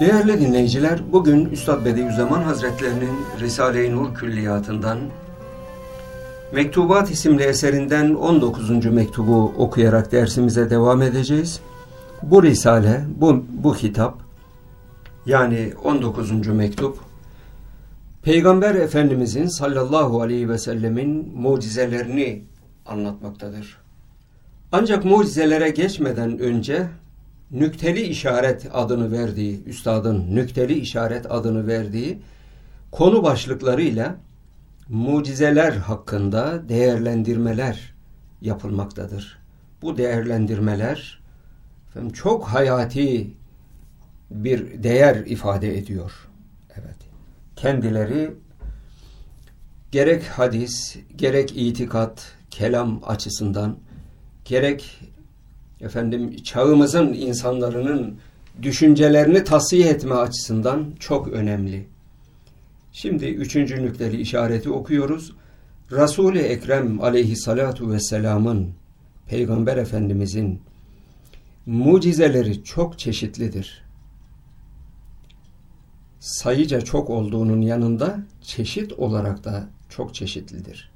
Değerli dinleyiciler, bugün Üstad Bediüzzaman Hazretlerinin Risale-i Nur Külliyatı'ndan Mektubat isimli eserinden 19. mektubu okuyarak dersimize devam edeceğiz. Bu risale, bu kitap, yani 19. mektup, Peygamber Efendimizin sallallahu aleyhi ve sellemin mucizelerini anlatmaktadır. Ancak mucizelere geçmeden önce nükteli işaret adını verdiği, üstadın nükteli işaret adını verdiği konu başlıklarıyla mucizeler hakkında değerlendirmeler yapılmaktadır. Bu değerlendirmeler çok hayati bir değer ifade ediyor. Evet. Kendileri gerek hadis, gerek itikat, kelam açısından, gerek çağımızın insanların düşüncelerini tasfiye etme açısından çok önemli. Şimdi 3. nükteli işareti okuyoruz. Resul-i Ekrem aleyhissalatu vesselamın, Peygamber Efendimizin mucizeleri çok çeşitlidir. Sayıca çok olduğunun yanında çeşit olarak da çok çeşitlidir.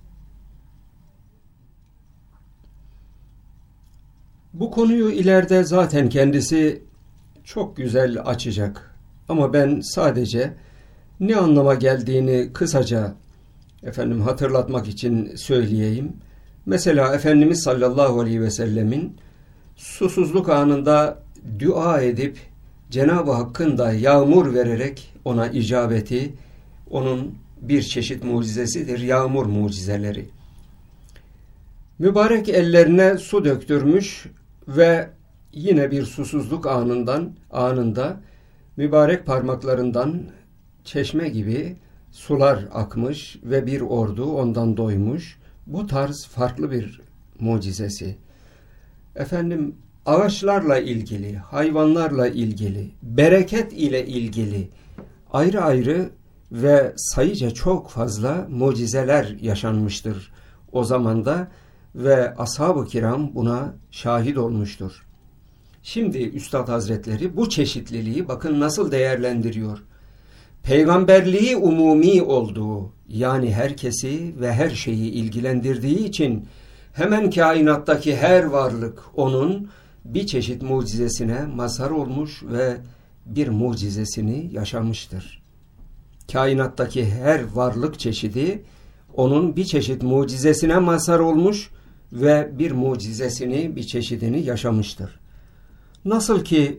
Bu konuyu ileride zaten kendisi çok güzel açacak. Ama ben sadece ne anlama geldiğini kısaca hatırlatmak için söyleyeyim. Mesela Efendimiz sallallahu aleyhi ve sellemin susuzluk anında dua edip Cenab-ı Hakk'ın da yağmur vererek ona icabeti, onun bir çeşit mucizesidir, yağmur mucizeleri. Mübarek ellerine su döktürmüş ve yine bir susuzluk anında mübarek parmaklarından çeşme gibi sular akmış ve bir ordu ondan doymuş. Bu tarz farklı bir mucizesi. Ağaçlarla ilgili, hayvanlarla ilgili, bereket ile ilgili ayrı ayrı ve sayıca çok fazla mucizeler yaşanmıştır o zamanda ve ashab-ı kiram buna şahit olmuştur. Şimdi Üstad Hazretleri bu çeşitliliği bakın nasıl değerlendiriyor. Peygamberliği umumi olduğu, yani herkesi ve her şeyi ilgilendirdiği için hemen kainattaki her varlık onun bir çeşit mucizesine mazhar olmuş ve bir mucizesini yaşamıştır. Kainattaki her varlık çeşidi onun bir çeşit mucizesine mazhar olmuş ve bir mucizesini, bir çeşidini yaşamıştır. Nasıl ki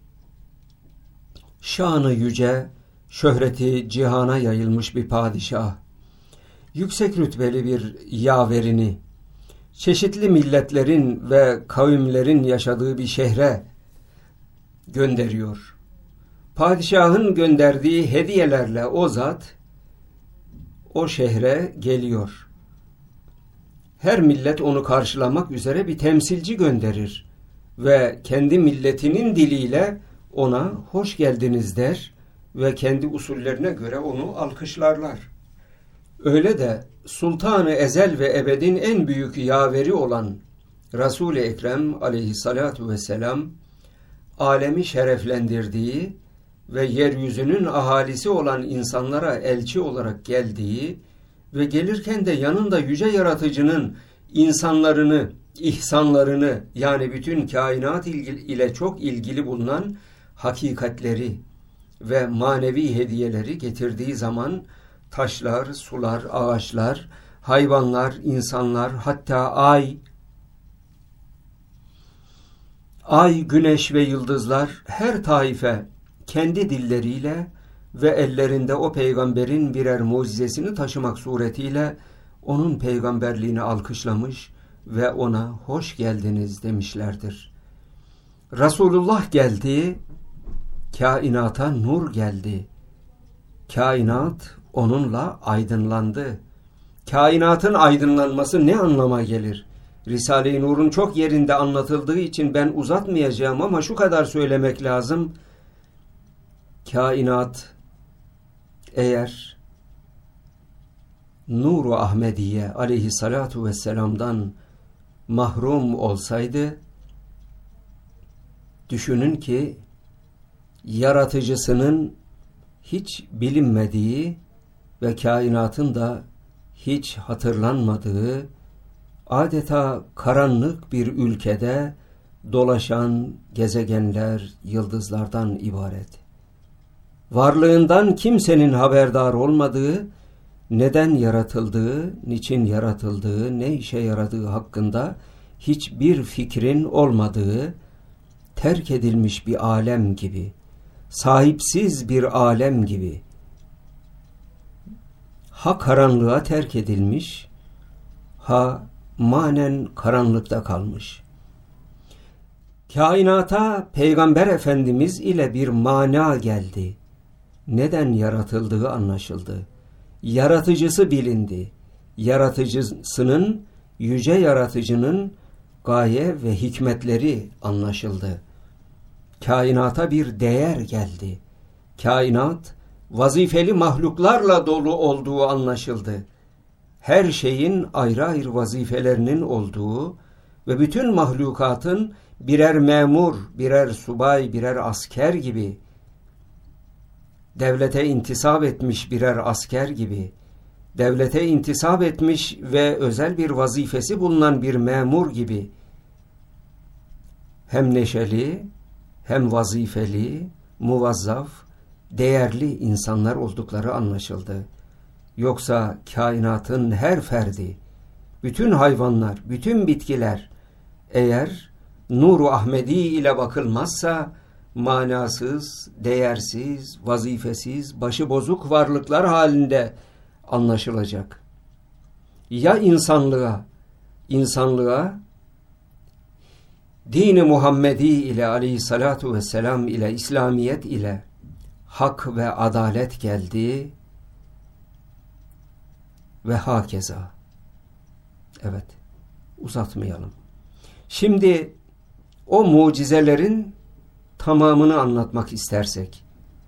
şanı yüce, şöhreti cihana yayılmış bir padişah, yüksek rütbeli bir yaverini, çeşitli milletlerin ve kavimlerin yaşadığı bir şehre gönderiyor. Padişahın gönderdiği hediyelerle o zat o şehre geliyor. Her millet onu karşılamak üzere bir temsilci gönderir ve kendi milletinin diliyle ona hoş geldiniz der ve kendi usullerine göre onu alkışlarlar. Öyle de Sultan-ı Ezel ve Ebed'in en büyük yaveri olan Resul-i Ekrem aleyhissalatu vesselam, alemi şereflendirdiği ve yeryüzünün ahalisi olan insanlara elçi olarak geldiği ve gelirken de yanında yüce yaratıcının insanlarını, ihsanlarını, yani bütün kainat ile çok ilgili bulunan hakikatleri ve manevi hediyeleri getirdiği zaman taşlar, sular, ağaçlar, hayvanlar, insanlar, hatta ay, güneş ve yıldızlar her taife kendi dilleriyle ve ellerinde o peygamberin birer mucizesini taşımak suretiyle onun peygamberliğini alkışlamış ve ona hoş geldiniz demişlerdir. Resulullah geldi, kainata nur geldi. Kainat onunla aydınlandı. Kainatın aydınlanması ne anlama gelir? Risale-i Nur'un çok yerinde anlatıldığı için ben uzatmayacağım ama şu kadar söylemek lazım. Kainat eğer Nur-u Ahmediye aleyhissalatu vesselam'dan mahrum olsaydı, düşünün ki yaratıcısının hiç bilinmediği ve kainatın da hiç hatırlanmadığı, adeta karanlık bir ülkede dolaşan gezegenler, yıldızlardan ibaret. Varlığından kimsenin haberdar olmadığı, neden yaratıldığı, niçin yaratıldığı, ne işe yaradığı hakkında hiçbir fikrin olmadığı, terk edilmiş bir alem gibi, sahipsiz bir alem gibi, ha karanlığa terk edilmiş, ha manen karanlıkta kalmış. Kainata Peygamber Efendimiz ile bir mana geldi. Neden yaratıldığı anlaşıldı. Yaratıcısı bilindi. Yaratıcısının, yüce yaratıcının gaye ve hikmetleri anlaşıldı. Kainata bir değer geldi. Kainat vazifeli mahluklarla dolu olduğu anlaşıldı. Her şeyin ayrı ayrı vazifelerinin olduğu ve bütün mahlukatın birer memur, birer subay, birer asker gibi, devlete intisap etmiş birer asker gibi, devlete intisap etmiş ve özel bir vazifesi bulunan bir memur gibi, hem neşeli, hem vazifeli, muvazzaf, değerli insanlar oldukları anlaşıldı. Yoksa kainatın her ferdi, bütün hayvanlar, bütün bitkiler, eğer Nur-u Ahmedi ile bakılmazsa, manasız, değersiz, vazifesiz, başıbozuk varlıklar halinde anlaşılacak. Ya insanlığa din-i Muhammedi ile aleyhissalatu vesselam ile İslamiyet ile hak ve adalet geldi ve hakeza. Evet, uzatmayalım. Şimdi o mucizelerin tamamını anlatmak istersek,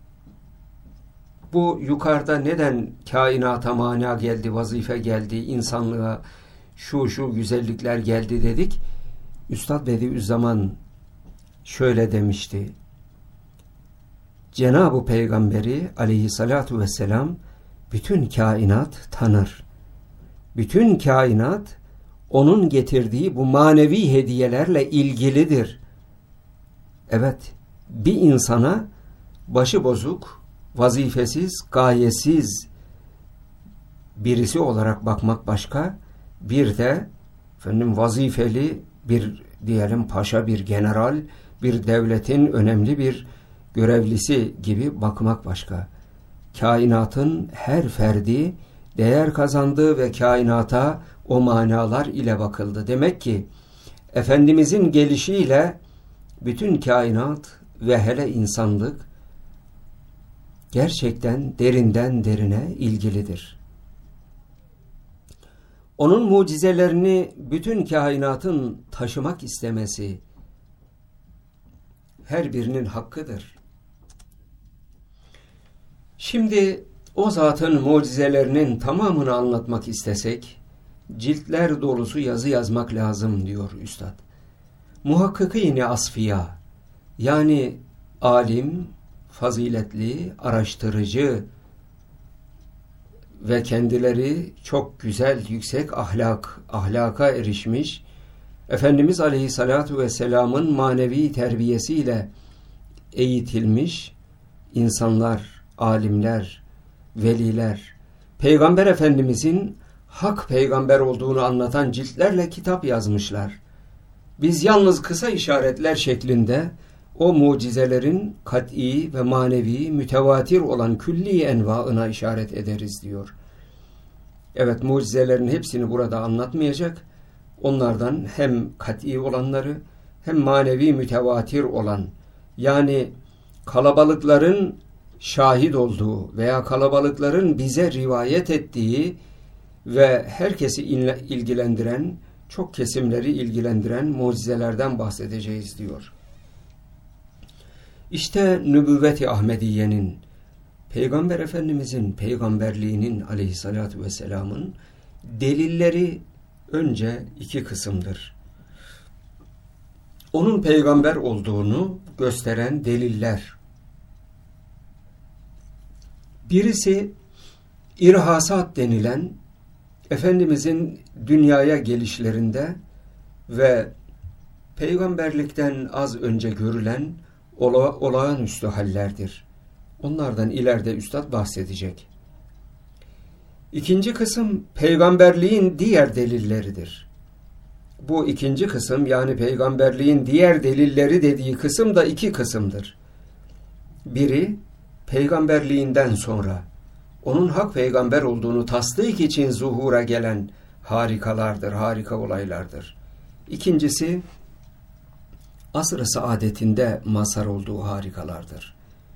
bu yukarıda neden kainata mana geldi, vazife geldi, insanlığa şu güzellikler geldi dedik. Üstad Bediüzzaman şöyle demişti. Cenab-ı Peygamberi aleyhissalatu vesselam bütün kainat tanır. Bütün kainat onun getirdiği bu manevi hediyelerle ilgilidir. Evet, bir insana başıbozuk, vazifesiz, gayesiz birisi olarak bakmak başka, bir de vazifeli bir diyelim paşa, bir general, bir devletin önemli bir görevlisi gibi bakmak başka. Kainatın her ferdi değer kazandı ve kainata o manalar ile bakıldı. Demek ki Efendimizin gelişiyle bütün kainat ve hele insanlık gerçekten derinden derine ilgilidir. Onun mucizelerini bütün kainatın taşımak istemesi her birinin hakkıdır. Şimdi o zatın mucizelerinin tamamını anlatmak istesek, ciltler dolusu yazı yazmak lazım diyor Üstad. Muhakkikîn-i asfiya, yani alim, faziletli, araştırıcı ve kendileri çok güzel, yüksek ahlaka erişmiş, Efendimiz Aleyhissalatu vesselam'ın manevi terbiyesiyle eğitilmiş insanlar, alimler, veliler, Peygamber Efendimizin hak peygamber olduğunu anlatan ciltlerle kitap yazmışlar. Biz yalnız kısa işaretler şeklinde o mucizelerin kat'i ve manevi, mütevatir olan külli envaına işaret ederiz diyor. Evet, mucizelerin hepsini burada anlatmayacak. Onlardan hem kat'i olanları hem manevi mütevatir olan, yani kalabalıkların şahit olduğu veya kalabalıkların bize rivayet ettiği ve herkesi ilgilendiren, çok kesimleri ilgilendiren mucizelerden bahsedeceğiz diyor. İşte nübüvvet-i Ahmediye'nin, Peygamber Efendimizin peygamberliğinin aleyhissalatu vesselamın delilleri önce iki kısımdır. Onun peygamber olduğunu gösteren deliller, Birisi irhasat denilen, Efendimizin dünyaya gelişlerinde ve peygamberlikten az önce görülen olağanüstü hallerdir. Onlardan ileride Üstad bahsedecek. İkinci kısım peygamberliğin diğer delilleridir. Bu ikinci kısım, yani peygamberliğin diğer delilleri dediği kısım da iki kısımdır. Biri peygamberliğinden sonra onun hak peygamber olduğunu tasdik için zuhura gelen harikalardır, harika olaylardır. İkincisi asr-ı saadetinde mazhar olduğu harikalardır.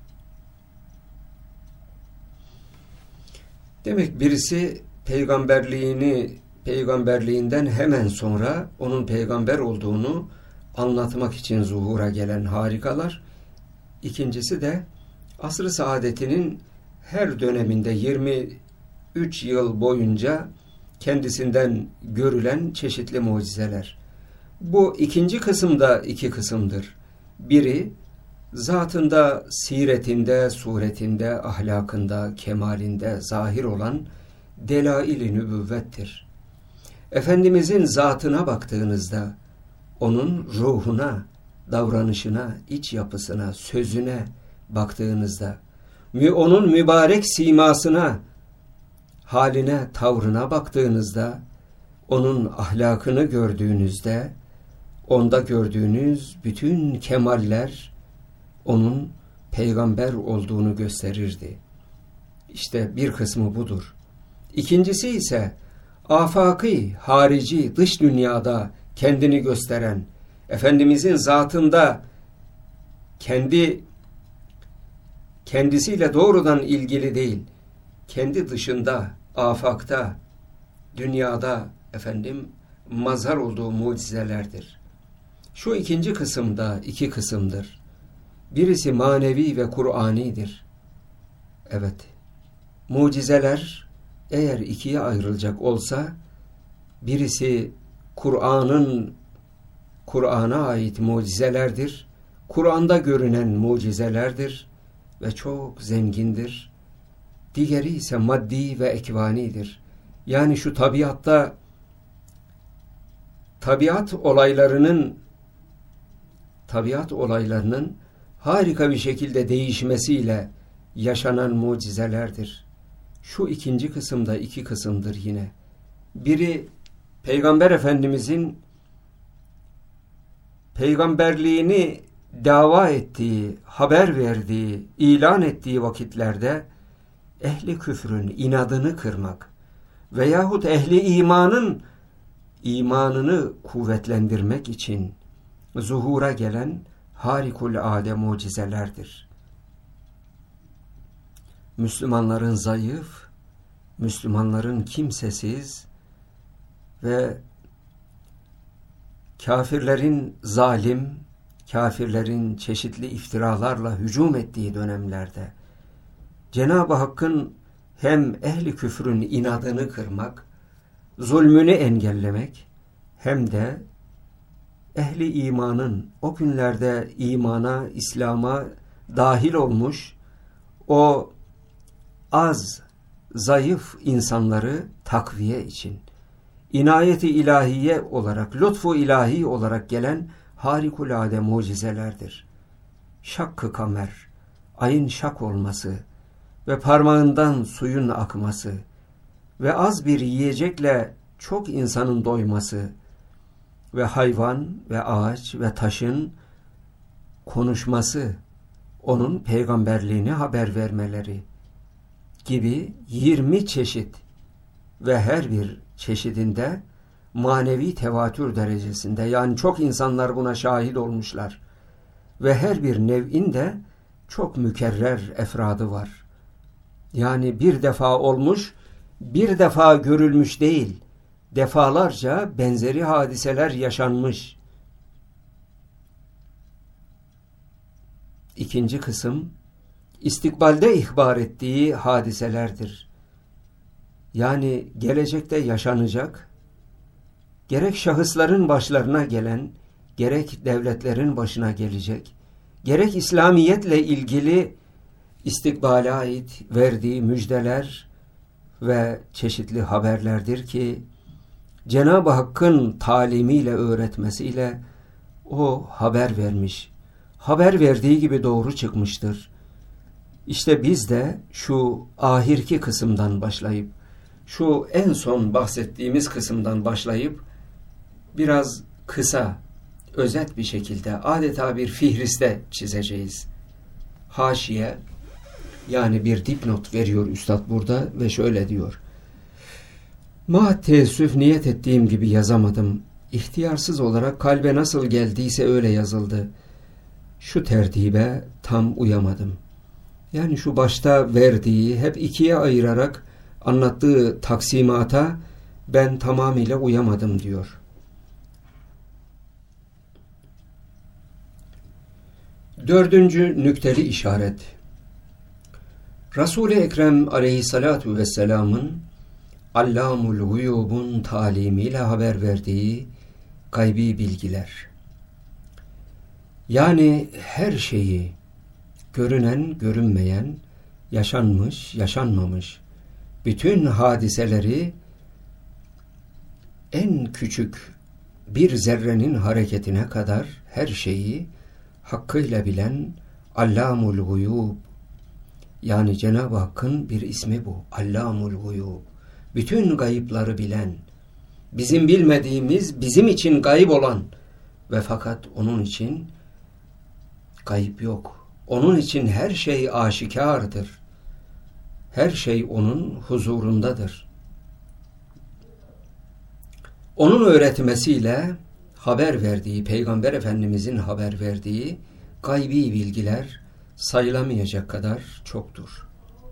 Demek birisi peygamberliğinden hemen sonra onun peygamber olduğunu anlatmak için zuhura gelen harikalar. İkincisi de asr-ı saadetinin her döneminde 23 yıl boyunca kendisinden görülen çeşitli mucizeler. Bu ikinci kısımda iki kısımdır. Biri zatında, siretinde, suretinde, ahlakında, kemalinde zahir olan delail-i nübüvvettir. Efendimizin zatına baktığınızda, onun ruhuna, davranışına, iç yapısına, sözüne baktığınızda, onun mübarek simasına, haline, tavrına baktığınızda, onun ahlakını gördüğünüzde, onda gördüğünüz bütün kemaller, onun peygamber olduğunu gösterirdi. İşte bir kısmı budur. İkincisi ise afaki, harici, dış dünyada kendini gösteren, Efendimizin zatında kendisiyle doğrudan ilgili değil, kendi dışında, afakta, dünyada mazhar olduğu mucizelerdir. Şu ikinci kısımda iki kısımdır. Birisi manevi ve Kur'ani'dir. Evet, mucizeler eğer ikiye ayrılacak olsa, birisi Kur'an'a ait mucizelerdir, Kur'an'da görünen mucizelerdir ve çok zengindir. Diğeri ise maddi ve ekvanidir. Yani şu tabiat olaylarının harika bir şekilde değişmesiyle yaşanan mucizelerdir. Şu ikinci kısımda iki kısımdır yine. Biri Peygamber Efendimizin peygamberliğini dava ettiği, haber verdiği, ilan ettiği vakitlerde ehli küfrün inadını kırmak veyahut ehli imanını kuvvetlendirmek için zuhura gelen harikulade mucizelerdir. Müslümanların zayıf, Müslümanların kimsesiz ve kafirlerin zalim, kafirlerin çeşitli iftiralarla hücum ettiği dönemlerde Cenab-ı Hakk'ın hem ehli küfrün inadını kırmak, zulmünü engellemek, hem de ehli imanın o günlerde imana, İslam'a dahil olmuş o az, zayıf insanları takviye için inayeti ilahiye olarak, lütfu ilahi olarak gelen harikulade mucizelerdir. Şakkı kamer, ayın şak olması ve parmağından suyun akması ve az bir yiyecekle çok insanın doyması ve hayvan ve ağaç ve taşın konuşması, onun peygamberliğini haber vermeleri gibi 20 çeşit ve her bir çeşidinde manevi tevatür derecesinde, yani çok insanlar buna şahit olmuşlar ve her bir nev'in de çok mükerrer efradı var. Yani bir defa olmuş, bir defa görülmüş değil, defalarca benzeri hadiseler yaşanmış. İkinci kısım, istikbalde ihbar ettiği hadiselerdir. Yani gelecekte yaşanacak, gerek şahısların başlarına gelen, gerek devletlerin başına gelecek, gerek İslamiyetle ilgili istikbale ait verdiği müjdeler ve çeşitli haberlerdir ki Cenab-ı Hakk'ın talimiyle, öğretmesiyle o haber vermiş. Haber verdiği gibi doğru çıkmıştır. İşte biz de şu ahirki kısımdan başlayıp, şu en son bahsettiğimiz kısımdan başlayıp biraz kısa, özet bir şekilde adeta bir fihriste çizeceğiz. Haşiye, yani bir dipnot veriyor üstad burada ve şöyle diyor. Ma teessüf niyet ettiğim gibi yazamadım. İhtiyarsız olarak kalbe nasıl geldiyse öyle yazıldı. Şu tertibe tam uyamadım. Yani şu başta verdiği, hep ikiye ayırarak anlattığı taksimata ben tamamıyla uyamadım diyor. Dördüncü nükteli işaret. Resul-i Ekrem aleyhissalatu vesselamın Allamul Guyub'un talimiyle haber verdiği gaybi bilgiler. Yani her şeyi, görünen, görünmeyen, yaşanmış, yaşanmamış, bütün hadiseleri en küçük bir zerrenin hareketine kadar her şeyi hakkıyla bilen Allamul Guyub, yani Cenab-ı Hakk'ın bir ismi bu. Allamul Guyub. Bütün gayıpları bilen, bizim bilmediğimiz, bizim için gayip olan ve fakat onun için gayip yok. Onun için her şey aşikardır. Her şey onun huzurundadır. Onun öğretmesiyle haber verdiği, Peygamber Efendimizin haber verdiği gaybi bilgiler sayılamayacak kadar çoktur.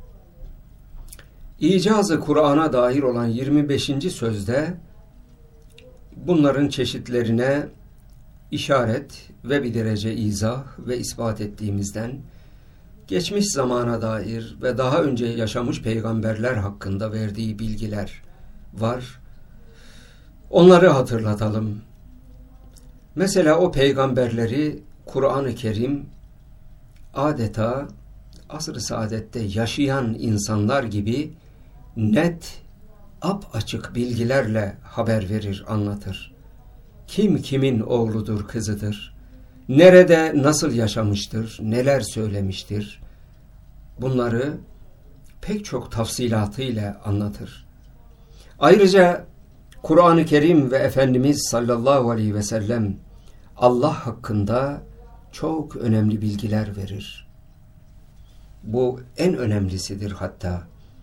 İcaz-ı Kur'an'a dair olan 25. sözde bunların çeşitlerine işaret ve bir derece izah ve ispat ettiğimizden geçmiş zamana dair ve daha önce yaşamış peygamberler hakkında verdiği bilgiler var. Onları hatırlatalım. Mesela o peygamberleri Kur'an-ı Kerim adeta asr-ı saadette yaşayan insanlar gibi net, apaçık bilgilerle haber verir, anlatır. Kim kimin oğludur, kızıdır, nerede nasıl yaşamıştır, neler söylemiştir, bunları pek çok tafsilatıyla anlatır. Ayrıca Kur'an-ı Kerim ve Efendimiz sallallahu aleyhi ve sellem Allah hakkında çok önemli bilgiler verir. Bu en önemlisidir hatta.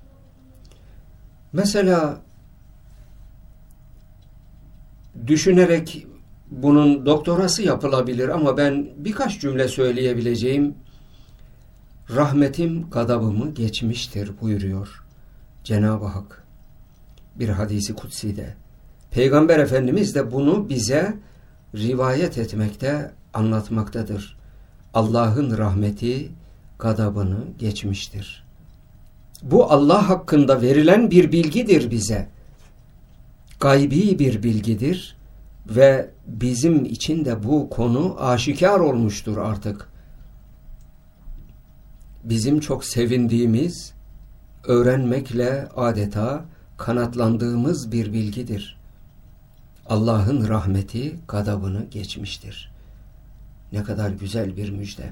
Mesela düşünerek bunun doktorası yapılabilir ama ben birkaç cümle söyleyebileceğim. Rahmetim gadabımı geçmiştir buyuruyor Cenab-ı Hak bir hadisi kutsi'de. Peygamber Efendimiz de bunu bize rivayet etmekte, anlatmaktadır. Allah'ın rahmeti gadabını geçmiştir. Bu Allah hakkında verilen bir bilgidir bize. Gaybi bir bilgidir ve bizim için de bu konu aşikar olmuştur artık. Bizim çok sevindiğimiz, öğrenmekle adeta kanatlandığımız bir bilgidir. Allah'ın rahmeti gadabını geçmiştir. Ne kadar güzel bir müjde.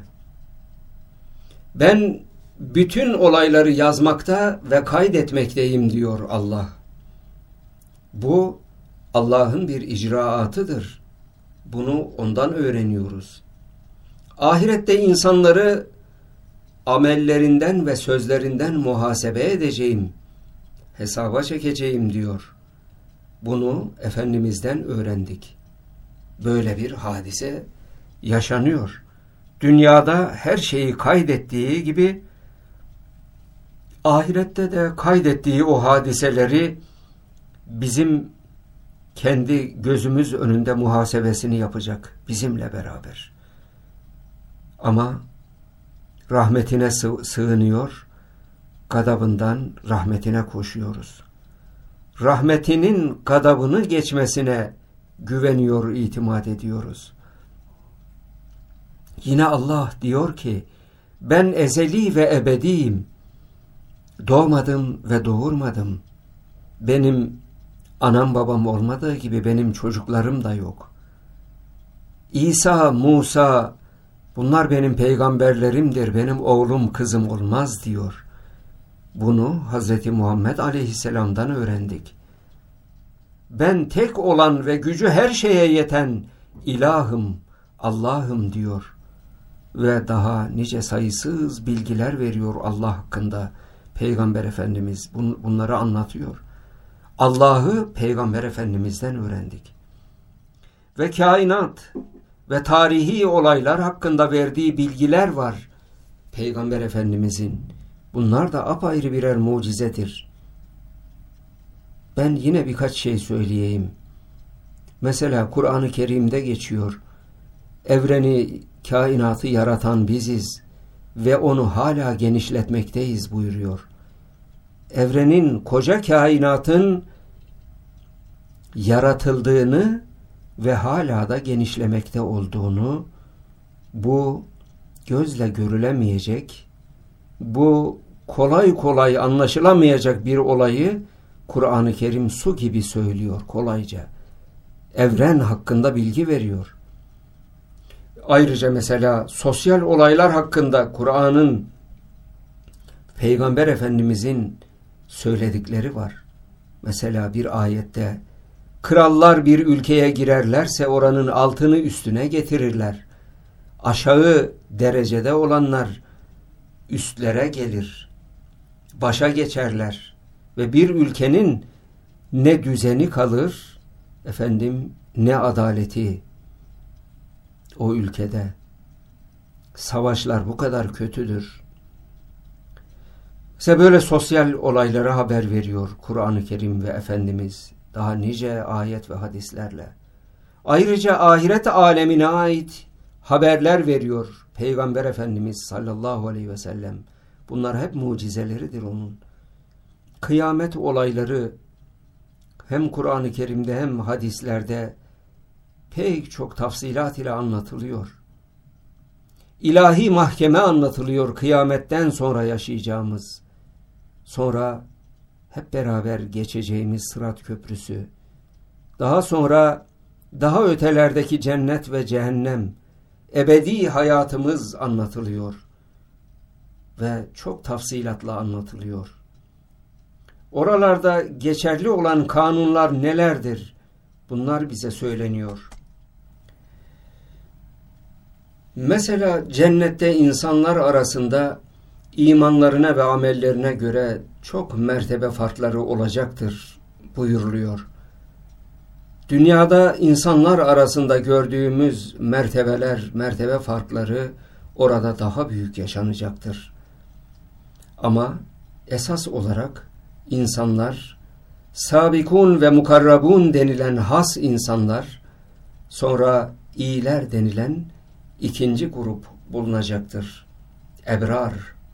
Ben bütün olayları yazmakta ve kaydetmekteyim diyor Allah. Bu Allah'ın bir icraatıdır. Bunu ondan öğreniyoruz. Ahirette insanları amellerinden ve sözlerinden muhasebe edeceğim, hesaba çekeceğim diyor. Bunu Efendimiz'den öğrendik. Böyle bir hadise yaşanıyor. Dünyada her şeyi kaydettiği gibi ahirette de kaydettiği o hadiseleri bizim kendi gözümüz önünde muhasebesini yapacak bizimle beraber. Ama rahmetine sığınıyor, gadabından rahmetine koşuyoruz. Rahmetinin gadabını geçmesine güveniyor, itimat ediyoruz. Yine Allah diyor ki, Ben ezeli ve ebediyim. Doğmadım ve doğurmadım. Benim anam babam olmadığı gibi benim çocuklarım da yok. İsa, Musa, bunlar benim peygamberlerimdir, benim oğlum kızım olmaz diyor. Bunu Hz. Muhammed Aleyhisselam'dan öğrendik. Ben tek olan ve gücü her şeye yeten ilahım, Allah'ım diyor. Ve daha nice sayısız bilgiler veriyor Allah hakkında. Peygamber Efendimiz bunları anlatıyor. Allah'ı Peygamber Efendimiz'den öğrendik. Ve kainat ve tarihi olaylar hakkında verdiği bilgiler var Peygamber Efendimiz'in. Bunlar da apayrı birer mucizedir. Ben yine birkaç şey söyleyeyim. Mesela Kur'an-ı Kerim'de geçiyor. Evreni, kainatı yaratan biziz ve onu hala genişletmekteyiz buyuruyor. Evrenin, koca kainatın yaratıldığını ve hala da genişlemekte olduğunu, bu gözle görülemeyecek, bu kolay kolay anlaşılamayacak bir olayı Kur'an-ı Kerim su gibi söylüyor kolayca. Evren hakkında bilgi veriyor. Ayrıca mesela sosyal olaylar hakkında Kur'an'ın, Peygamber Efendimizin söyledikleri var. Mesela bir ayette, krallar bir ülkeye girerlerse oranın altını üstüne getirirler. Aşağı derecede olanlar üstlere gelir. Başa geçerler. Ve bir ülkenin ne düzeni kalır, ne adaleti o ülkede. Savaşlar bu kadar kötüdür. İşte böyle sosyal olaylara haber veriyor Kur'an-ı Kerim ve Efendimiz. Daha nice ayet ve hadislerle. Ayrıca ahiret alemine ait haberler veriyor Peygamber Efendimiz sallallahu aleyhi ve sellem. Bunlar hep mucizeleridir onun. Kıyamet olayları hem Kur'an-ı Kerim'de hem hadislerde pek çok tafsilat ile anlatılıyor. İlahi mahkeme anlatılıyor, kıyametten sonra yaşayacağımız. Sonra hep beraber geçeceğimiz Sırat Köprüsü. Daha sonra daha ötelerdeki cennet ve cehennem, ebedi hayatımız anlatılıyor. Ve çok tafsilatla anlatılıyor. Oralarda geçerli olan kanunlar nelerdir? Bunlar bize söyleniyor. Mesela cennette insanlar arasında imanlarına ve amellerine göre çok mertebe farkları olacaktır buyuruluyor. Dünyada insanlar arasında gördüğümüz mertebe farkları orada daha büyük yaşanacaktır. Ama esas olarak insanlar, sabikun ve mukarrabun denilen has insanlar, sonra iyiler denilen ikinci grup bulunacaktır. Ebrar.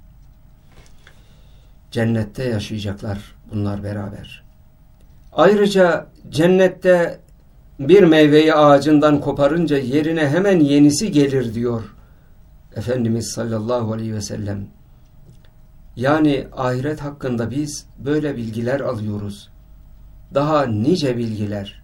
Cennette yaşayacaklar bunlar beraber. Ayrıca cennette bir meyveyi ağacından koparınca yerine hemen yenisi gelir diyor Efendimiz sallallahu aleyhi ve sellem. Yani ahiret hakkında biz böyle bilgiler alıyoruz. Daha nice bilgiler.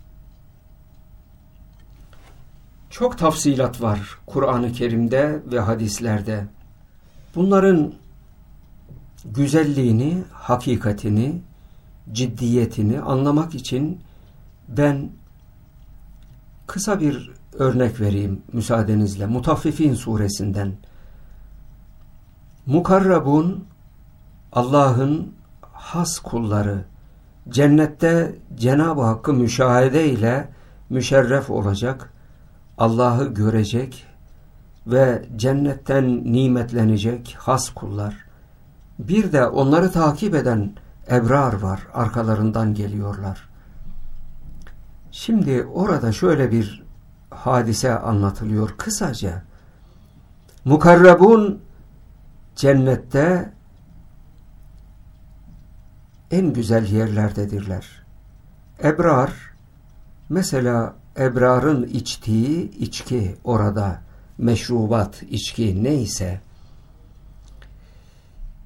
Çok tafsilat var Kur'an-ı Kerim'de ve hadislerde. Bunların güzelliğini, hakikatini, ciddiyetini anlamak için ben kısa bir örnek vereyim müsaadenizle. Mutaffifin suresinden. Mukarrabun, Allah'ın has kulları, cennette Cenab-ı Hakk'ı müşahede ile müşerref olacak, Allah'ı görecek ve cennetten nimetlenecek has kullar. Bir de onları takip eden ebrar var, arkalarından geliyorlar. Şimdi orada şöyle bir hadise anlatılıyor kısaca. Mukarrabun cennette en güzel yerlerdedirler. Ebrar, mesela ebrarın içtiği içki orada, meşrubat, içki neyse,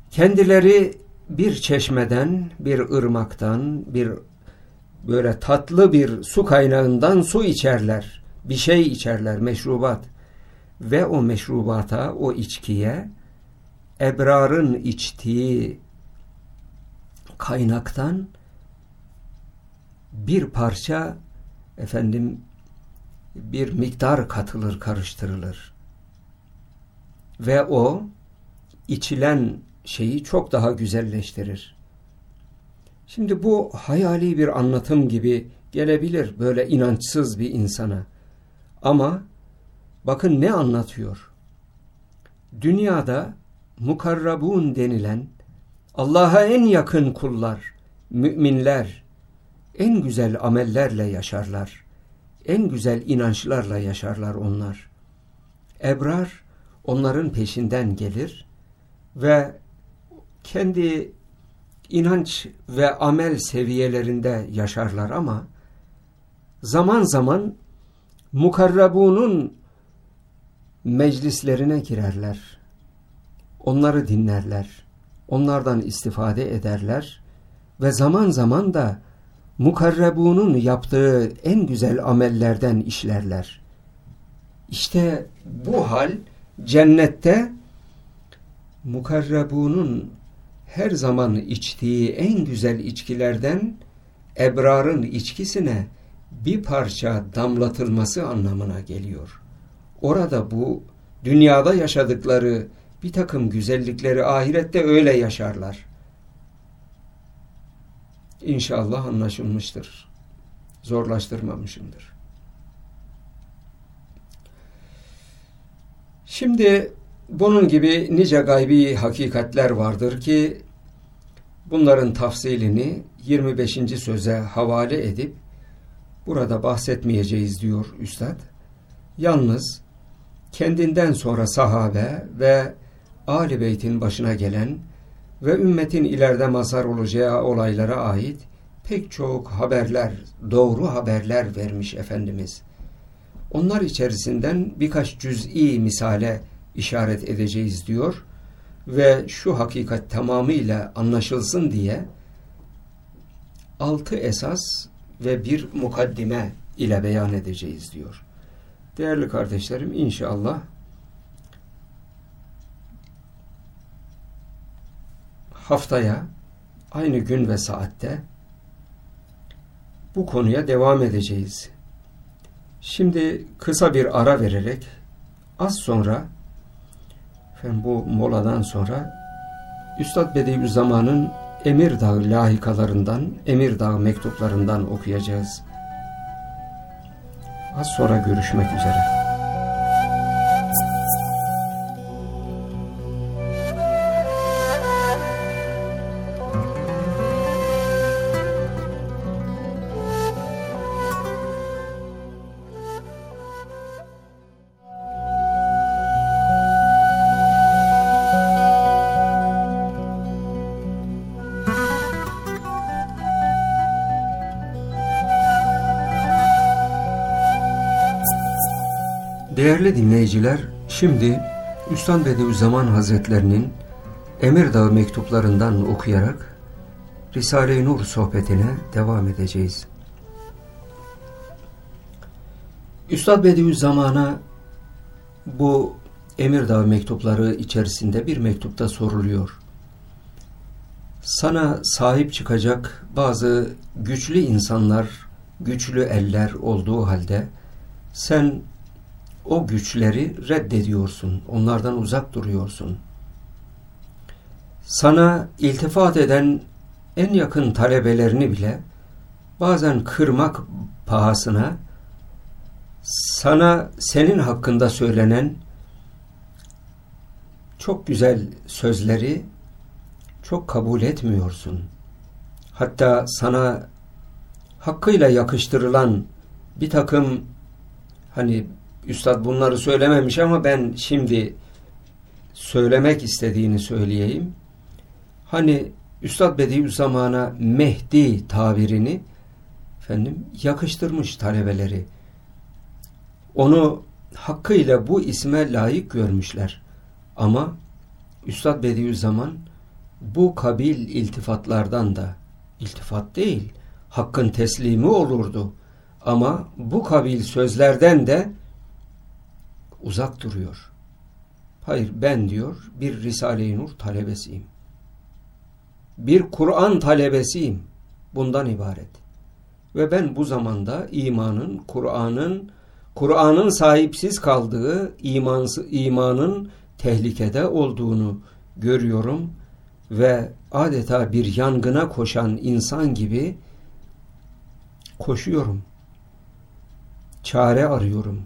kendileri bir çeşmeden, bir ırmaktan, bir böyle tatlı bir su kaynağından su içerler. Bir şey içerler, meşrubat. Ve o meşrubata, o içkiye, ebrarın içtiği kaynaktan bir parça bir miktar katılır, karıştırılır. Ve o içilen şeyi çok daha güzelleştirir. Şimdi bu hayali bir anlatım gibi gelebilir böyle inançsız bir insana. Ama bakın ne anlatıyor? Dünyada mukarrabun denilen Allah'a en yakın kullar, müminler en güzel amellerle yaşarlar. En güzel inançlarla yaşarlar onlar. Ebrar onların peşinden gelir ve kendi inanç ve amel seviyelerinde yaşarlar ama zaman zaman mukarrabunun meclislerine girerler. Onları dinlerler. Onlardan istifade ederler ve zaman zaman da mukarrabunun yaptığı en güzel amellerden işlerler. İşte bu hal cennette mukarrabunun her zaman içtiği en güzel içkilerden ebrarın içkisine bir parça damlatılması anlamına geliyor. Orada bu dünyada yaşadıkları bir takım güzellikleri ahirette öyle yaşarlar. İnşallah anlaşılmıştır. Zorlaştırmamışımdır. Şimdi bunun gibi nice gaybi hakikatler vardır ki bunların tafsilini 25. söze havale edip burada bahsetmeyeceğiz diyor Üstad. Yalnız kendinden sonra sahabe ve Âl-i Beyt'in başına gelen ve ümmetin ileride mazhar olacağı olaylara ait pek çok haberler, doğru haberler vermiş Efendimiz. Onlar içerisinden birkaç cüz'i misale işaret edeceğiz diyor ve şu hakikat tamamıyla anlaşılsın diye 6 esas ve bir mukaddime ile beyan edeceğiz diyor. Değerli kardeşlerim, inşallah haftaya aynı gün ve saatte bu konuya devam edeceğiz. Şimdi kısa bir ara vererek az sonra bu moladan sonra Üstad Bediüzzaman'ın Emirdağ lahikalarından, Emirdağ mektuplarından okuyacağız. Az sonra görüşmek üzere. Değerli dinleyiciler, şimdi Üstad Bediüzzaman Hazretlerinin Emirdağ mektuplarından okuyarak Risale-i Nur sohbetine devam edeceğiz. Üstad Bediüzzaman'a bu Emirdağ mektupları içerisinde bir mektupta soruluyor. Sana sahip çıkacak bazı güçlü insanlar, güçlü eller olduğu halde sen o güçleri reddediyorsun, onlardan uzak duruyorsun. Sana iltifat eden en yakın talebelerini bile bazen kırmak pahasına sana senin hakkında söylenen çok güzel sözleri çok kabul etmiyorsun. Hatta sana hakkıyla yakıştırılan bir takım Üstad bunları söylememiş ama ben şimdi söylemek istediğini söyleyeyim. Üstad Bediüzzaman'a Mehdi tabirini yakıştırmış talebeleri. Onu hakkıyla bu isme layık görmüşler. Ama Üstad Bediüzzaman bu kabil iltifatlardan da, iltifat değil, hakkın teslimi olurdu. Ama bu kabil sözlerden de uzak duruyor. Hayır, ben diyor bir Risale-i Nur talebesiyim. Bir Kur'an talebesiyim. Bundan ibaret. Ve ben bu zamanda imanın, Kur'an'ın sahipsiz kaldığı, imanın tehlikede olduğunu görüyorum ve adeta bir yangına koşan insan gibi koşuyorum. Çare arıyorum.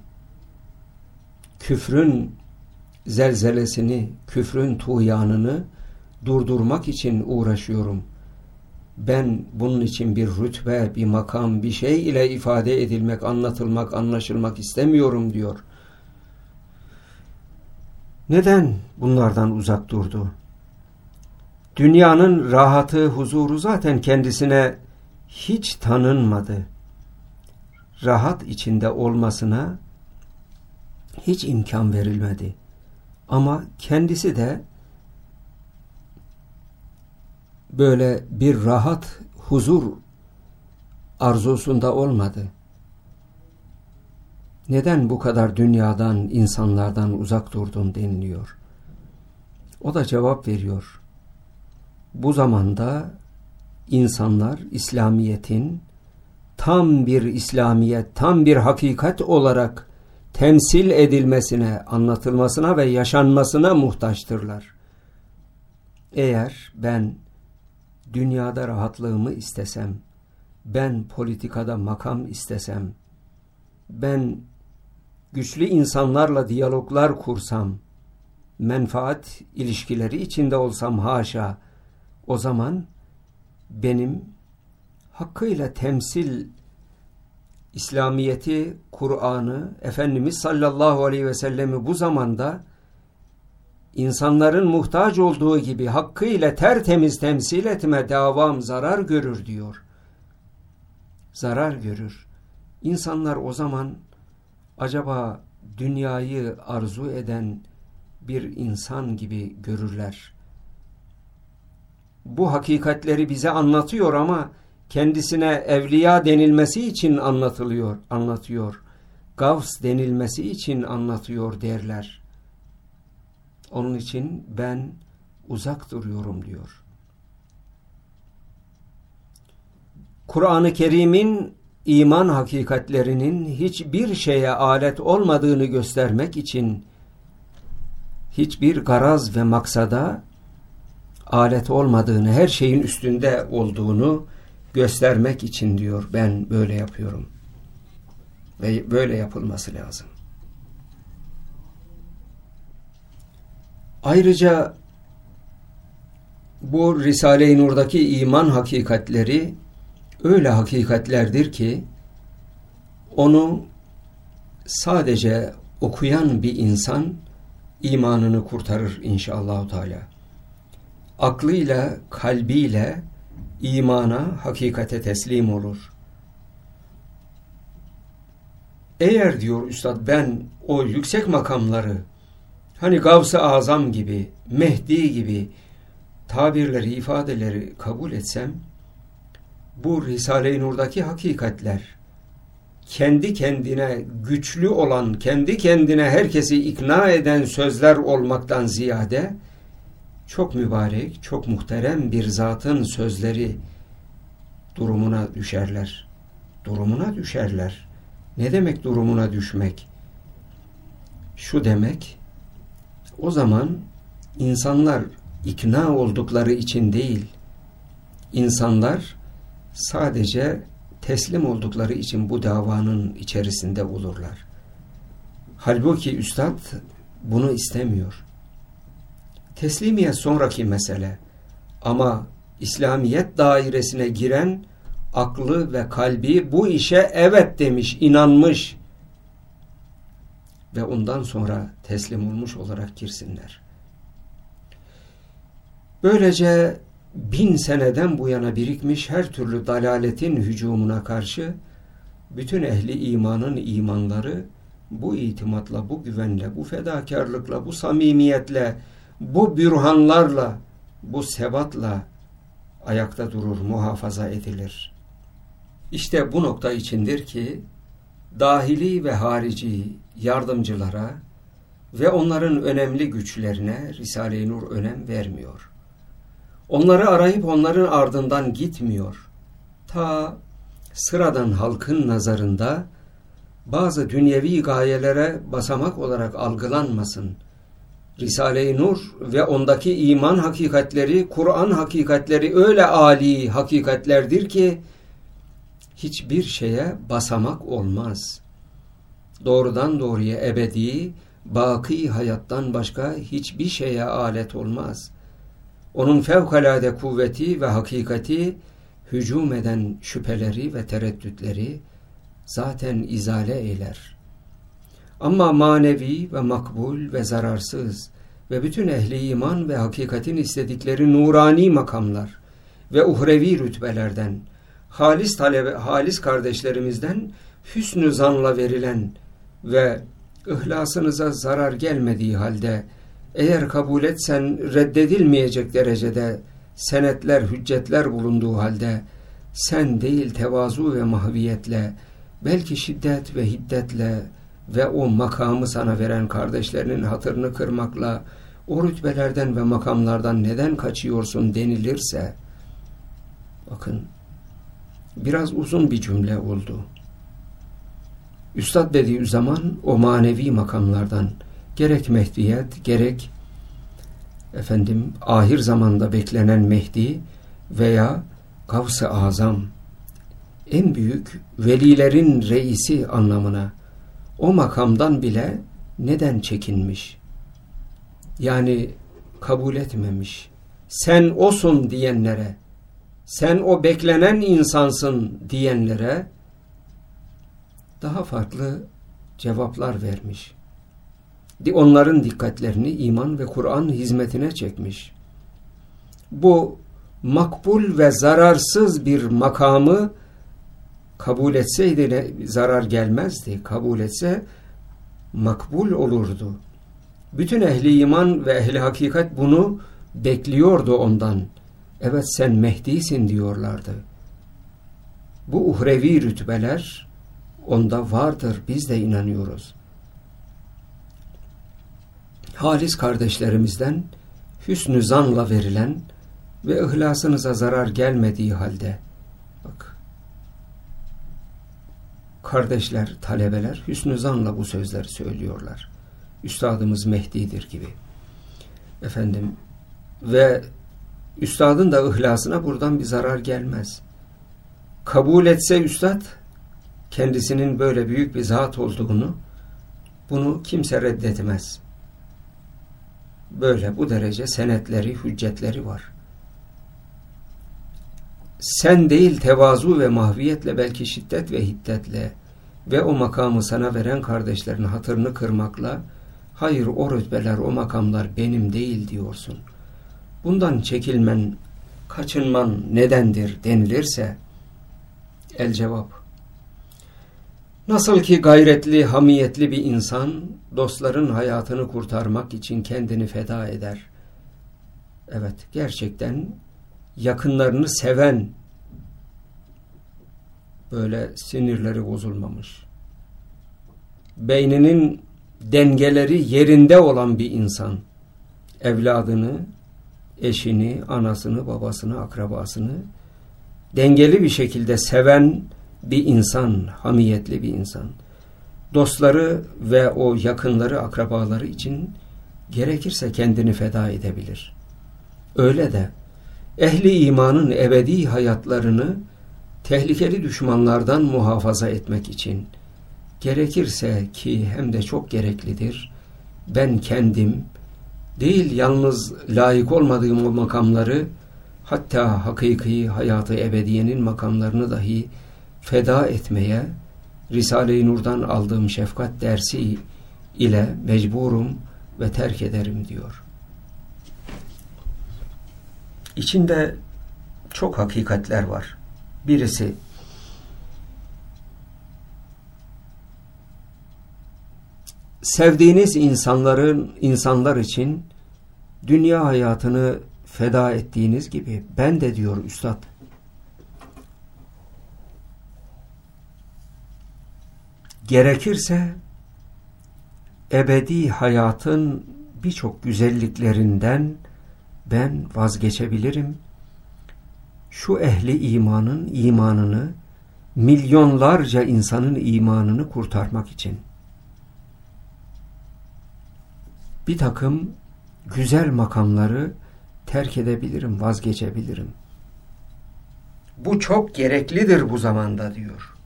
Küfrün zelzelesini, küfrün tuğyanını durdurmak için uğraşıyorum. Ben bunun için bir rütbe, bir makam, bir şey ile ifade edilmek, anlatılmak, anlaşılmak istemiyorum diyor. Neden bunlardan uzak durdu? Dünyanın rahatı, huzuru zaten kendisine hiç tanınmadı. Rahat içinde olmasına hiç imkan verilmedi. Ama kendisi de böyle bir rahat, huzur arzusunda olmadı. Neden bu kadar dünyadan, insanlardan uzak durdun deniliyor. O da cevap veriyor. Bu zamanda insanlar İslamiyet'in tam bir İslamiyet, tam bir hakikat olarak temsil edilmesine, anlatılmasına ve yaşanmasına muhtaçtırlar. Eğer ben dünyada rahatlığımı istesem, ben politikada makam istesem, ben güçlü insanlarla diyaloglar kursam, menfaat ilişkileri içinde olsam haşa, o zaman benim hakkıyla temsil İslamiyet'i, Kur'an'ı, Efendimiz sallallahu aleyhi ve sellemi bu zamanda insanların muhtaç olduğu gibi hakkıyla tertemiz temsil etme davam zarar görür diyor. Zarar görür. İnsanlar o zaman acaba dünyayı arzu eden bir insan gibi görürler. Bu hakikatleri bize anlatıyor ama kendisine evliya denilmesi için anlatıyor. Gavs denilmesi için anlatıyor derler. Onun için ben uzak duruyorum diyor. Kur'an-ı Kerim'in iman hakikatlerinin hiçbir şeye alet olmadığını göstermek için, hiçbir garaz ve maksada alet olmadığını, her şeyin üstünde olduğunu göstermek için diyor, ben böyle yapıyorum. Ve böyle yapılması lazım. Ayrıca bu Risale-i Nur'daki iman hakikatleri öyle hakikatlerdir ki onu sadece okuyan bir insan imanını kurtarır inşallah Teala. Aklıyla, kalbiyle imana, hakikate teslim olur. Eğer diyor Üstad ben o yüksek makamları, hani Gavs-ı Azam gibi, Mehdi gibi tabirleri, ifadeleri kabul etsem, bu Risale-i Nur'daki hakikatler, kendi kendine güçlü olan, kendi kendine herkesi ikna eden sözler olmaktan ziyade, çok mübarek, çok muhterem bir zatın sözleri durumuna düşerler. Durumuna düşerler. Ne demek durumuna düşmek? Şu demek, o zaman insanlar ikna oldukları için değil, insanlar sadece teslim oldukları için bu davanın içerisinde olurlar. Halbuki Üstad bunu istemiyor. Teslimiyet sonraki mesele. Ama İslamiyet dairesine giren aklı ve kalbi bu işe evet demiş, inanmış ve ondan sonra teslim olmuş olarak girsinler. Böylece 1000 seneden bu yana birikmiş her türlü dalaletin hücumuna karşı bütün ehli imanın imanları bu itimatla, bu güvenle, bu fedakarlıkla, bu samimiyetle, bu bürhanlarla bu sebatla ayakta durur, muhafaza edilir. İşte bu nokta içindir ki dahili ve harici yardımcılara ve onların önemli güçlerine Risale-i Nur önem vermiyor. Onları arayıp onların ardından gitmiyor. Ta sıradan halkın nazarında bazı dünyevi gayelere basamak olarak algılanmasın. Risale-i Nur ve ondaki iman hakikatleri, Kur'an hakikatleri öyle âli hakikatlerdir ki hiçbir şeye basamak olmaz. Doğrudan doğruya ebedi, baki hayattan başka hiçbir şeye alet olmaz. Onun fevkalade kuvveti ve hakikati hücum eden şüpheleri ve tereddütleri zaten izale eyler. Ama manevi ve makbul ve zararsız ve bütün ehli iman ve hakikatin istedikleri nurani makamlar ve uhrevi rütbelerden, halis kardeşlerimizden hüsnü zanla verilen ve ihlasınıza zarar gelmediği halde eğer kabul etsen reddedilmeyecek derecede senetler, hüccetler bulunduğu halde sen değil tevazu ve mahviyetle, belki şiddet ve hiddetle ve o makamı sana veren kardeşlerinin hatırını kırmakla o rütbelerden ve makamlardan neden kaçıyorsun denilirse, bakın biraz uzun bir cümle oldu. Üstad dediği zaman o manevi makamlardan gerek Mehdiyet, gerek ahir zamanda beklenen Mehdi veya Gavs-ı Azam, en büyük velilerin reisi anlamına o makamdan bile neden çekinmiş? Yani kabul etmemiş. Sen osun diyenlere, sen o beklenen insansın diyenlere daha farklı cevaplar vermiş. Onların dikkatlerini iman ve Kur'an hizmetine çekmiş. Bu makbul ve zararsız bir makamı kabul etseydi zarar gelmezdi. Kabul etse makbul olurdu. Bütün ehli iman ve ehli hakikat bunu bekliyordu ondan. Evet sen Mehdi'sin diyorlardı. Bu uhrevi rütbeler onda vardır. Biz de inanıyoruz. Halis kardeşlerimizden hüsnü zanla verilen ve ihlasınıza zarar gelmediği halde, bak, kardeşler, talebeler hüsnü zanla bu sözleri söylüyorlar. Üstadımız Mehdi'dir gibi. Ve üstadın da ihlasına buradan bir zarar gelmez. Kabul etse üstad kendisinin böyle büyük bir zat olduğunu, bunu kimse reddetmez. Böyle bu derece senetleri, hüccetleri var. Sen değil tevazu ve mahviyetle, belki şiddet ve hiddetle ve o makamı sana veren kardeşlerin hatırını kırmakla, hayır o rütbeler, o makamlar benim değil diyorsun. Bundan çekilmen, kaçınman nedendir denilirse, el cevap. Nasıl ki gayretli, hamiyetli bir insan dostların hayatını kurtarmak için kendini feda eder. Evet, gerçekten yakınlarını seven, böyle sinirleri bozulmamış, beyninin dengeleri yerinde olan bir insan, evladını, eşini, anasını, babasını, akrabasını dengeli bir şekilde seven bir insan, hamiyetli bir insan, dostları ve o yakınları, akrabaları için gerekirse kendini feda edebilir. Öyle de ehli imanın ebedi hayatlarını tehlikeli düşmanlardan muhafaza etmek için gerekirse, ki hem de çok gereklidir, ben kendim değil yalnız layık olmadığım o makamları, hatta hakiki hayatı ebediyenin makamlarını dahi feda etmeye Risale-i Nur'dan aldığım şefkat dersi ile mecburum ve terk ederim diyor. İçinde çok hakikatler var. Birisi, sevdiğiniz insanlar için dünya hayatını feda ettiğiniz gibi ben de diyor Üstad. Gerekirse ebedi hayatın birçok güzelliklerinden ben vazgeçebilirim. Şu ehli imanın imanını, milyonlarca insanın imanını kurtarmak için. Bir takım güzel makamları terk edebilirim, vazgeçebilirim. Bu çok gereklidir bu zamanda diyor.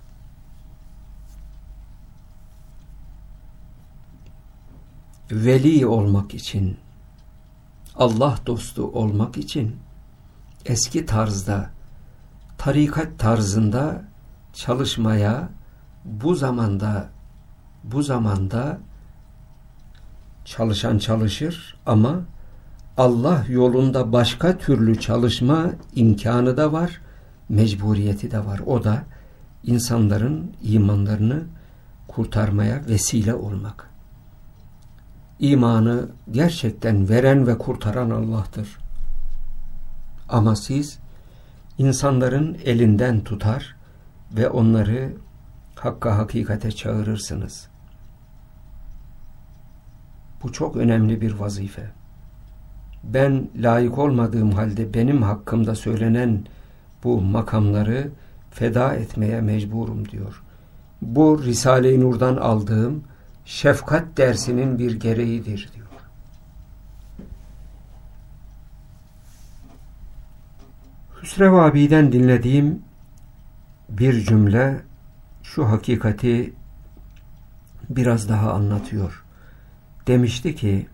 Veli olmak için, Allah dostu olmak için eski tarzda, tarikat tarzında çalışmaya bu zamanda çalışan çalışır ama Allah yolunda başka türlü çalışma imkanı da var, mecburiyeti de var. O da insanların imanlarını kurtarmaya vesile olmak. İmanı gerçekten veren ve kurtaran Allah'tır. Ama siz insanların elinden tutar ve onları hakka hakikate çağırırsınız. Bu çok önemli bir vazife. Ben layık olmadığım halde benim hakkımda söylenen bu makamları feda etmeye mecburum diyor. Bu Risale-i Nur'dan aldığım şefkat dersinin bir gereğidir diyor. Hüsrev Abi'den dinlediğim bir cümle şu hakikati biraz daha anlatıyor. Demişti ki,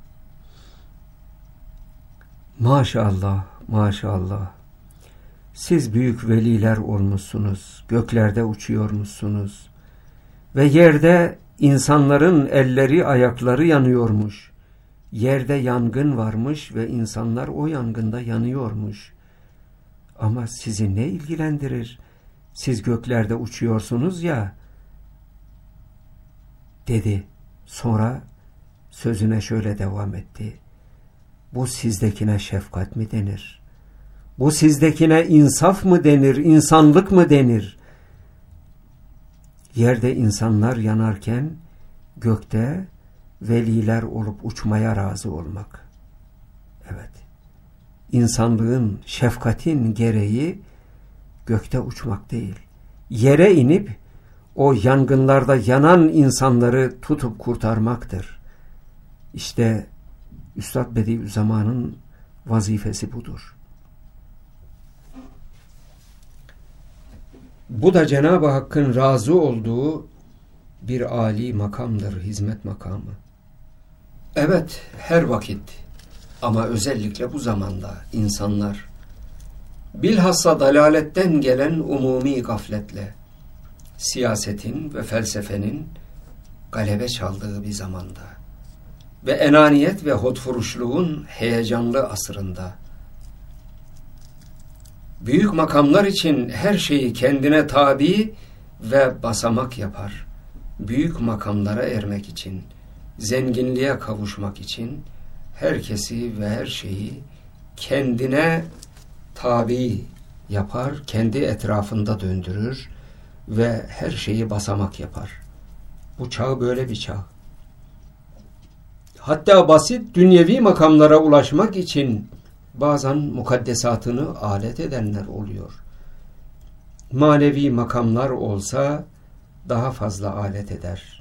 maşallah, maşallah, siz büyük veliler olmuşsunuz, göklerde uçuyormuşsunuz ve yerde insanların elleri ayakları yanıyormuş. Yerde yangın varmış ve insanlar o yangında yanıyormuş. Ama sizi ne ilgilendirir? Siz göklerde uçuyorsunuz ya, dedi. Sonra sözüne şöyle devam etti. Bu sizdekine şefkat mi denir? Bu sizdekine insaf mı denir? İnsanlık mı denir? Yerde insanlar yanarken gökte veliler olup uçmaya razı olmak. Evet. İnsanlığın, şefkatin gereği gökte uçmak değil. Yere inip o yangınlarda yanan insanları tutup kurtarmaktır. İşte Üstad Bediüzzaman'ın vazifesi budur. Bu da Cenab-ı Hakk'ın razı olduğu bir âli makamdır, hizmet makamı. Evet, her vakit ama özellikle bu zamanda insanlar bilhassa dalaletten gelen umumi gafletle siyasetin ve felsefenin galebe çaldığı bir zamanda ve enaniyet ve hotfuruşluğun heyecanlı asrında büyük makamlar için her şeyi kendine tabi ve basamak yapar. Büyük makamlara ermek için, zenginliğe kavuşmak için herkesi ve her şeyi kendine tabi yapar, kendi etrafında döndürür ve her şeyi basamak yapar. Bu çağ böyle bir çağ. Hatta basit dünyevi makamlara ulaşmak için bazen mukaddesatını alet edenler oluyor. Manevi makamlar olsa daha fazla alet eder.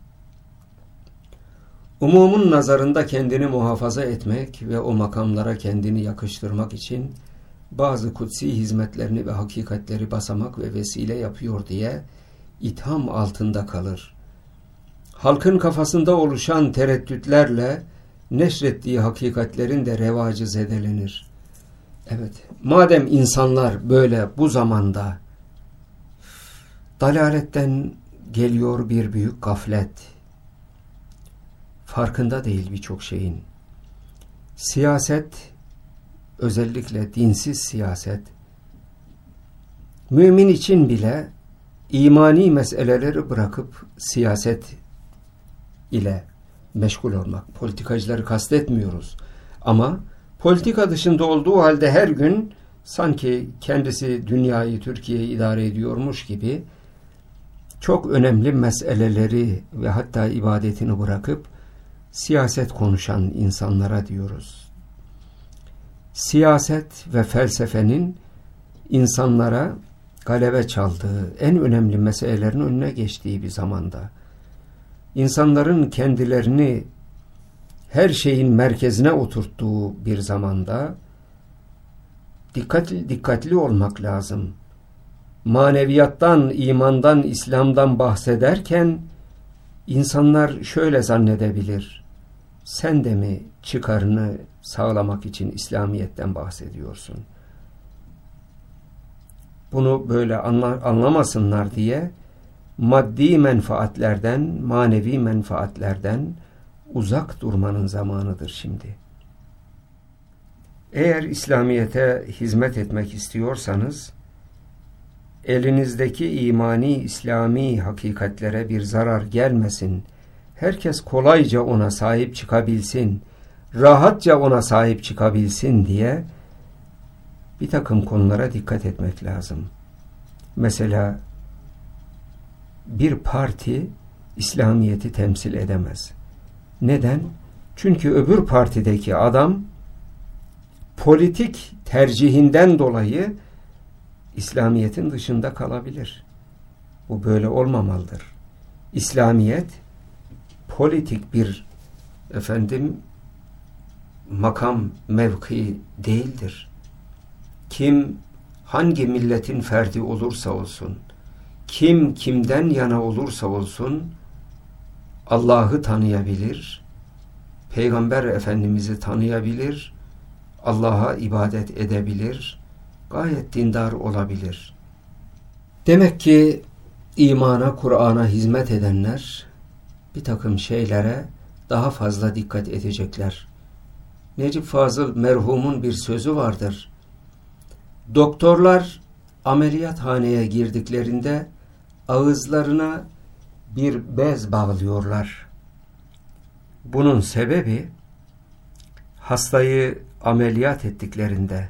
Umumun nazarında kendini muhafaza etmek ve o makamlara kendini yakıştırmak için bazı kutsi hizmetlerini ve hakikatleri basamak ve vesile yapıyor diye itham altında kalır. Halkın kafasında oluşan tereddütlerle neşrettiği hakikatlerin de revacı zedelenir. Evet, madem insanlar böyle bu zamanda dalaletten geliyor bir büyük gaflet, farkında değil birçok şeyin. Siyaset, özellikle dinsiz siyaset, mümin için bile imani meseleleri bırakıp siyaset ile meşgul olmak. Politikacıları kastetmiyoruz. Ama Politika dışında olduğu halde her gün sanki kendisi dünyayı, Türkiye'yi idare ediyormuş gibi çok önemli meseleleri ve hatta ibadetini bırakıp siyaset konuşan insanlara diyoruz. Siyaset ve felsefenin insanlara galebe çaldığı, en önemli meselelerin önüne geçtiği bir zamanda, insanların kendilerini her şeyin merkezine oturttuğu bir zamanda dikkatli olmak lazım. Maneviyattan, imandan, İslam'dan bahsederken insanlar şöyle zannedebilir: sen de mi çıkarını sağlamak için İslamiyet'ten bahsediyorsun? Bunu böyle anlamasınlar diye maddi menfaatlerden, manevi menfaatlerden uzak durmanın zamanıdır şimdi. Eğer İslamiyet'e hizmet etmek istiyorsanız, elinizdeki imani, İslami hakikatlere bir zarar gelmesin, herkes kolayca ona sahip çıkabilsin, rahatça ona sahip çıkabilsin diye bir takım konulara dikkat etmek lazım. Mesela bir parti İslamiyet'i temsil edemez. Neden? Çünkü öbür partideki adam politik tercihinden dolayı İslamiyet'in dışında kalabilir. Bu böyle olmamalıdır. İslamiyet politik bir makam, mevki değildir. Kim hangi milletin ferdi olursa olsun, kim kimden yana olursa olsun Allah'ı tanıyabilir, Peygamber Efendimiz'i tanıyabilir, Allah'a ibadet edebilir, gayet dindar olabilir. Demek ki imana, Kur'an'a hizmet edenler bir takım şeylere daha fazla dikkat edecekler. Necip Fazıl merhumun bir sözü vardır. Doktorlar ameliyathaneye girdiklerinde ağızlarına bir bez bağlıyorlar. Bunun sebebi hastayı ameliyat ettiklerinde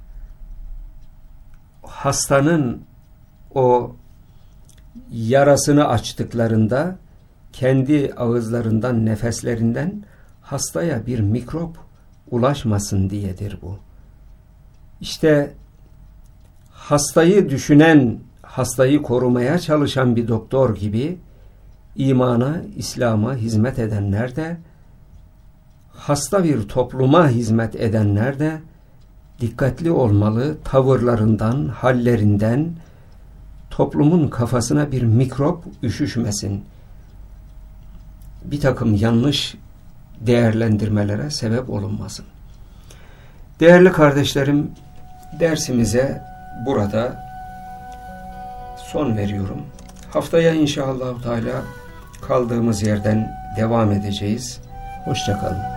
hastanın o yarasını açtıklarında kendi ağızlarından, nefeslerinden hastaya bir mikrop ulaşmasın diyedir bu. İşte hastayı düşünen, hastayı korumaya çalışan bir doktor gibi imana, İslam'a hizmet edenler de, hasta bir topluma hizmet edenler de dikkatli olmalı, tavırlarından, hallerinden toplumun kafasına bir mikrop üşüşmesin. Bir takım yanlış değerlendirmelere sebep olunmasın. Değerli kardeşlerim, dersimize burada son veriyorum. Haftaya inşallah Teala kaldığımız yerden devam edeceğiz. Hoşça kalın.